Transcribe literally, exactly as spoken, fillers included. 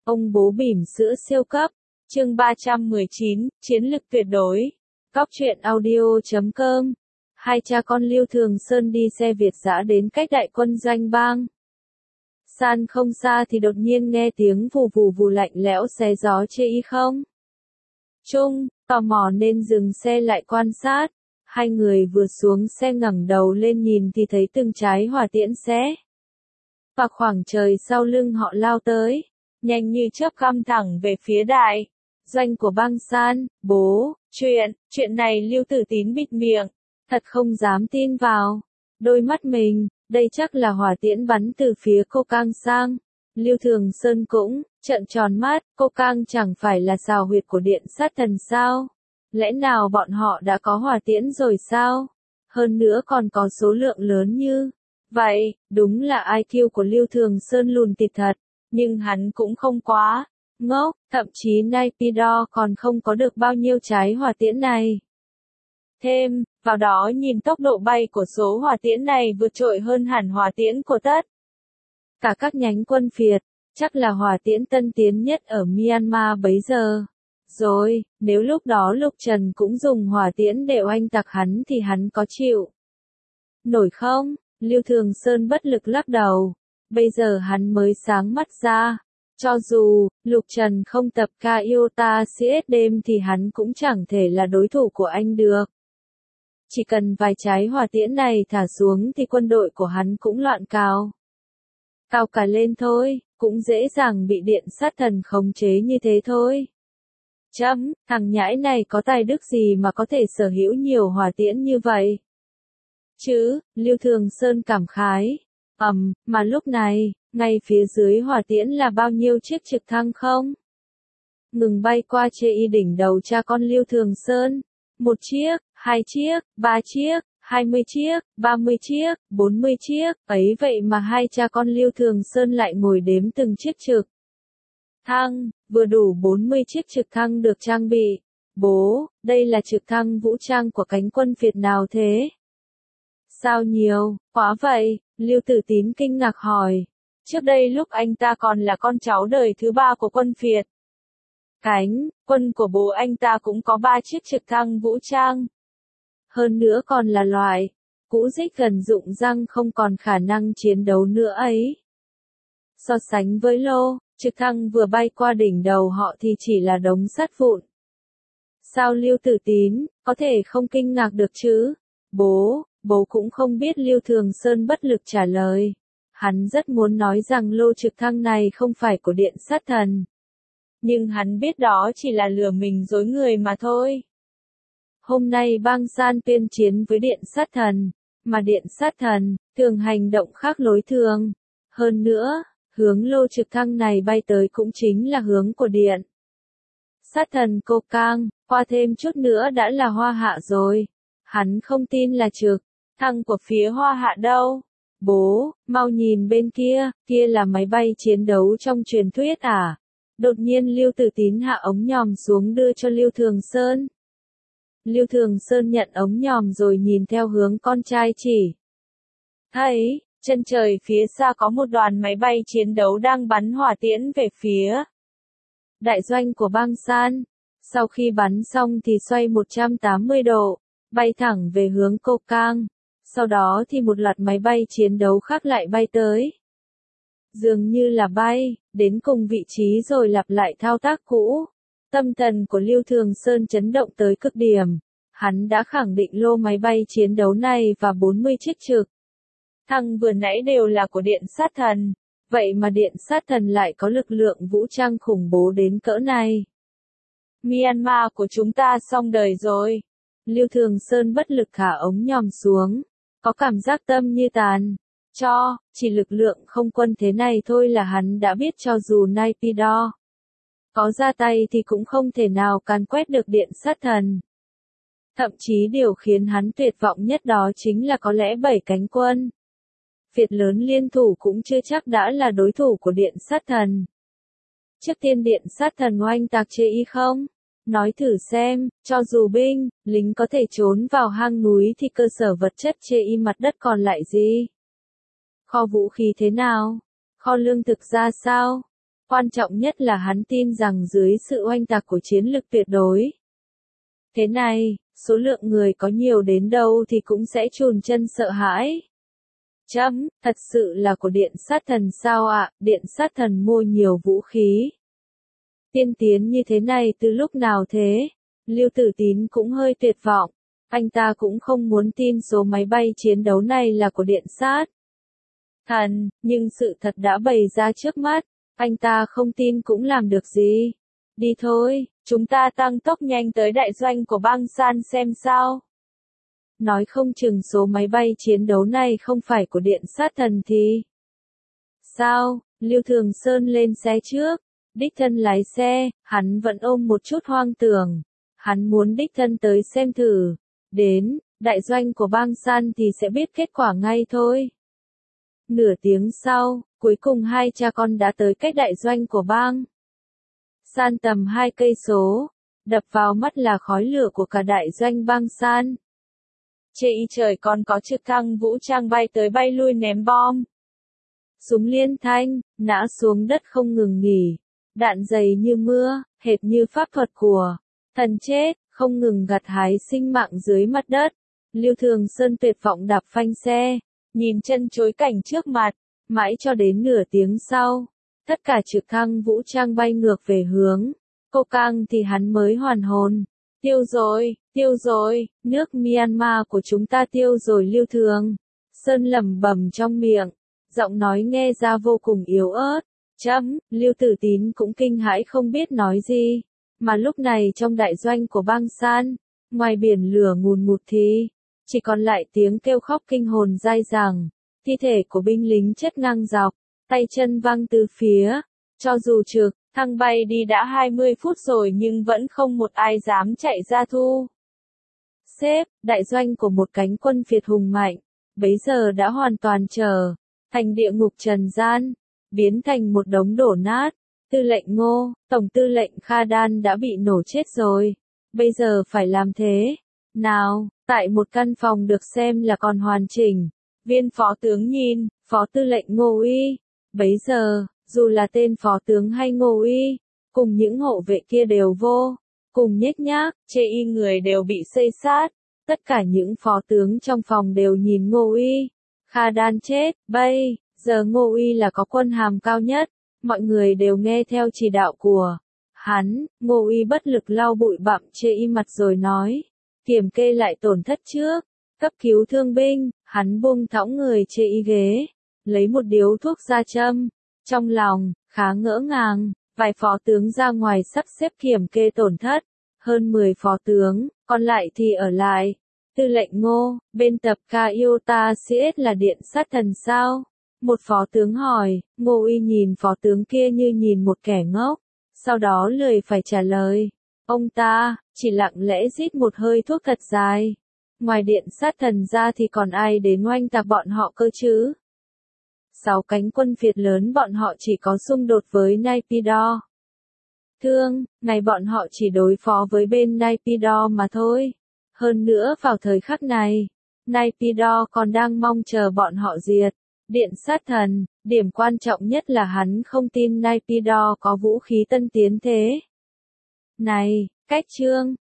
Ông bố bỉm sữa siêu cấp. Chương ba trăm mười chín, Chiến lực tuyệt đối. Cóc truyện audio chấm com. Hai cha con Lưu Thường Sơn đi xe Việt dã đến cách đại quân doanh bang San không xa thì đột nhiên nghe tiếng vù vù vù lạnh lẽo xé gió chê y không trung, tò mò nên dừng xe lại quan sát. Hai người vừa xuống xe ngẩng đầu lên nhìn thì thấy từng trái hỏa tiễn xé và khoảng trời sau lưng họ lao tới, nhanh như chớp găm thẳng về phía đại doanh của bang San. Bố, chuyện, chuyện này Lưu Tử Tín bịt miệng, thật không dám tin vào đôi mắt mình, đây chắc là hỏa tiễn bắn từ phía Cô Cang sang. Lưu Thường Sơn cũng trợn tròn mắt, Cô Cang chẳng phải là xào huyệt của điện sát thần sao? Lẽ nào bọn họ đã có hỏa tiễn rồi sao? Hơn nữa còn có số lượng lớn như vậy, đúng là i kiu của Lưu Thường Sơn lùn tịt thật, nhưng hắn cũng không quá ngốc, thậm chí Naypyidaw còn không có được bao nhiêu trái hỏa tiễn này. Thêm vào đó nhìn tốc độ bay của số hỏa tiễn này vượt trội hơn hẳn hỏa tiễn của tất cả các nhánh quân Việt, chắc là hỏa tiễn tân tiến nhất ở Myanmar bấy giờ. Rồi, nếu lúc đó Lục Trần cũng dùng hỏa tiễn để oanh tạc hắn thì hắn có chịu nổi không? Lưu Thường Sơn bất lực lắc đầu. Bây giờ hắn mới sáng mắt ra. Cho dù Lục Trần không tập Kaiota xê ét đêm thì hắn cũng chẳng thể là đối thủ của anh được. Chỉ cần vài trái hỏa tiễn này thả xuống thì quân đội của hắn cũng loạn cào cào cả lên thôi, cũng dễ dàng bị điện sát thần khống chế như thế thôi. Chấm, thằng nhãi này có tài đức gì mà có thể sở hữu nhiều hỏa tiễn như vậy? Chứ, Lưu Thường Sơn cảm khái. Ầm, um, mà lúc này, ngay phía dưới hỏa tiễn là bao nhiêu chiếc trực thăng không? Ngừng bay qua chê y đỉnh đầu cha con Lưu Thường Sơn. Một chiếc, hai chiếc, ba chiếc, hai mươi chiếc, ba mươi chiếc, bốn mươi chiếc, ấy vậy mà hai cha con Lưu Thường Sơn lại ngồi đếm từng chiếc trực thăng, vừa đủ bốn mươi chiếc trực thăng được trang bị. Bố, đây là trực thăng vũ trang của cánh quân Việt nào thế? Sao nhiều, quá vậy? Lưu Tử Tín kinh ngạc hỏi. Trước đây lúc anh ta còn là con cháu đời thứ ba của quân Việt, cánh quân của bố anh ta cũng có ba chiếc trực thăng vũ trang. Hơn nữa còn là loại cũ rích gần rụng răng không còn khả năng chiến đấu nữa ấy. So sánh với lô trực thăng vừa bay qua đỉnh đầu họ thì chỉ là đống sắt vụn. Sao Lưu Tử Tín có thể không kinh ngạc được chứ? Bố, bố cũng không biết. Lưu Thường Sơn bất lực trả lời. Hắn rất muốn nói rằng lô trực thăng này không phải của điện sát thần. Nhưng hắn biết đó chỉ là lừa mình dối người mà thôi. Hôm nay bang San tuyên chiến với điện sát thần, mà điện sát thần thường hành động khác lối thường. Hơn nữa, hướng lô trực thăng này bay tới cũng chính là hướng của điện sát thần Cô Cang, qua thêm chút nữa đã là Hoa Hạ rồi. Hắn không tin là trực thăng của phía Hoa Hạ đâu. Bố, mau nhìn bên kia, kia là máy bay chiến đấu trong truyền thuyết à? Đột nhiên Lưu Tử Tín hạ ống nhòm xuống đưa cho Lưu Thường Sơn. Lưu Thường Sơn nhận ống nhòm rồi nhìn theo hướng con trai chỉ. Thấy, chân trời phía xa có một đoàn máy bay chiến đấu đang bắn hỏa tiễn về phía đại doanh của bang San. Sau khi bắn xong thì xoay một trăm tám mươi độ, bay thẳng về hướng Cô Cang. Sau đó thì một loạt máy bay chiến đấu khác lại bay tới. Dường như là bay đến cùng vị trí rồi lặp lại thao tác cũ. Tâm thần của Lưu Thường Sơn chấn động tới cực điểm. Hắn đã khẳng định lô máy bay chiến đấu này và bốn mươi chiếc trực thăng vừa nãy đều là của điện sát thần. Vậy mà điện sát thần lại có lực lượng vũ trang khủng bố đến cỡ này. Myanmar của chúng ta xong đời rồi. Lưu Thường Sơn bất lực thả ống nhòm xuống. Có cảm giác tâm như tàn. Cho, chỉ lực lượng không quân thế này thôi là hắn đã biết cho dù Naypyidaw có ra tay thì cũng không thể nào càn quét được điện sát thần. Thậm chí điều khiến hắn tuyệt vọng nhất đó chính là có lẽ bảy cánh quân Việt lớn liên thủ cũng chưa chắc đã là đối thủ của điện sát thần. Trước tiên điện sát thần oanh tạc chê y không? Nói thử xem, cho dù binh, lính có thể trốn vào hang núi thì cơ sở vật chất chê y mặt đất còn lại gì? Kho vũ khí thế nào? Kho lương thực ra sao? Quan trọng nhất là hắn tin rằng dưới sự oanh tạc của chiến lực tuyệt đối. Thế này, số lượng người có nhiều đến đâu thì cũng sẽ chùn chân sợ hãi. Chấm, thật sự là của Điện Sát Thần sao ạ? Điện Sát Thần mua nhiều vũ khí tiên tiến như thế này từ lúc nào thế? Lưu Tử Tín cũng hơi tuyệt vọng. Anh ta cũng không muốn tin số máy bay chiến đấu này là của Điện Sát Thần, nhưng sự thật đã bày ra trước mắt. Anh ta không tin cũng làm được gì. Đi thôi, chúng ta tăng tốc nhanh tới đại doanh của Bang San xem sao. Nói không chừng số máy bay chiến đấu này không phải của Điện Sát Thần thì... Sao? Lưu Thường Sơn lên xe trước. Đích thân lái xe, hắn vẫn ôm một chút hoang tưởng. Hắn muốn đích thân tới xem thử. Đến, đại doanh của Bang San thì sẽ biết kết quả ngay thôi. Nửa tiếng sau, cuối cùng hai cha con đã tới cách đại doanh của Bang San tầm hai cây số. Đập vào mắt là khói lửa của cả đại doanh Bang San. Trên trời còn có trực thăng vũ trang bay tới bay lui ném bom. Súng liên thanh, nã xuống đất không ngừng nghỉ. Đạn dày như mưa, hệt như pháp thuật của thần chết, không ngừng gặt hái sinh mạng dưới mặt đất. Lưu Thường Sơn tuyệt vọng đạp phanh xe, nhìn chân chối cảnh trước mặt, mãi cho đến nửa tiếng sau. Tất cả trực thăng vũ trang bay ngược về hướng Cô Cang thì hắn mới hoàn hồn. Tiêu rồi, tiêu rồi, nước Myanmar của chúng ta tiêu rồi. Lưu Thường Sơn lẩm bẩm trong miệng, giọng nói nghe ra vô cùng yếu ớt. Chấm, Lưu Tử Tín cũng kinh hãi không biết nói gì. Mà lúc này trong đại doanh của Bang San, ngoài biển lửa ngùn ngụt thì chỉ còn lại tiếng kêu khóc kinh hồn dai dẳng. Thi thể của binh lính chất ngang dọc, tay chân văng từ phía. Cho dù trực thăng bay đi đã hai mươi phút rồi nhưng vẫn không một ai dám chạy ra thu xếp. Đại doanh của một cánh quân Việt hùng mạnh, bấy giờ đã hoàn toàn trở thành địa ngục trần gian, biến thành một đống đổ nát. Tư lệnh Ngô, Tổng tư lệnh Kha Đan đã bị nổ chết rồi. Bây giờ phải làm thế nào? Tại một căn phòng được xem là còn hoàn chỉnh, viên phó tướng nhìn, phó tư lệnh Ngô Uy. Bấy giờ, dù là tên phó tướng hay Ngô Uy, cùng những hộ vệ kia đều vô cùng nhếch nhác, chê y người đều bị xây sát. Tất cả những phó tướng trong phòng đều nhìn Ngô Uy. Kha Đan chết, bây giờ Ngô Uy là có quân hàm cao nhất, mọi người đều nghe theo chỉ đạo của hắn. Ngô Uy bất lực lau bụi bặm chê y mặt rồi nói, kiểm kê lại tổn thất trước, cấp cứu thương binh. Hắn buông thõng người chê y ghế, lấy một điếu thuốc ra châm. Trong lòng khá ngỡ ngàng, vài phó tướng ra ngoài sắp xếp kiểm kê tổn thất, hơn mười phó tướng, còn lại thì ở lại. Tư lệnh Ngô, bên tập Kaiota xê ét là Điện Sát Thần sao? Một phó tướng hỏi. Ngô Uy nhìn phó tướng kia như nhìn một kẻ ngốc, sau đó lười phải trả lời. Ông ta chỉ lặng lẽ rít một hơi thuốc thật dài. Ngoài Điện Sát Thần ra thì còn ai đến oanh tạc bọn họ cơ chứ? Sáu cánh quân Việt lớn bọn họ chỉ có xung đột với Naypyidaw. Thương, này bọn họ chỉ đối phó với bên Naypyidaw mà thôi. Hơn nữa vào thời khắc này, Naypyidaw còn đang mong chờ bọn họ diệt Điện Sát Thần. Điểm quan trọng nhất là hắn không tin Naypyidaw có vũ khí tân tiến thế này. Cách chương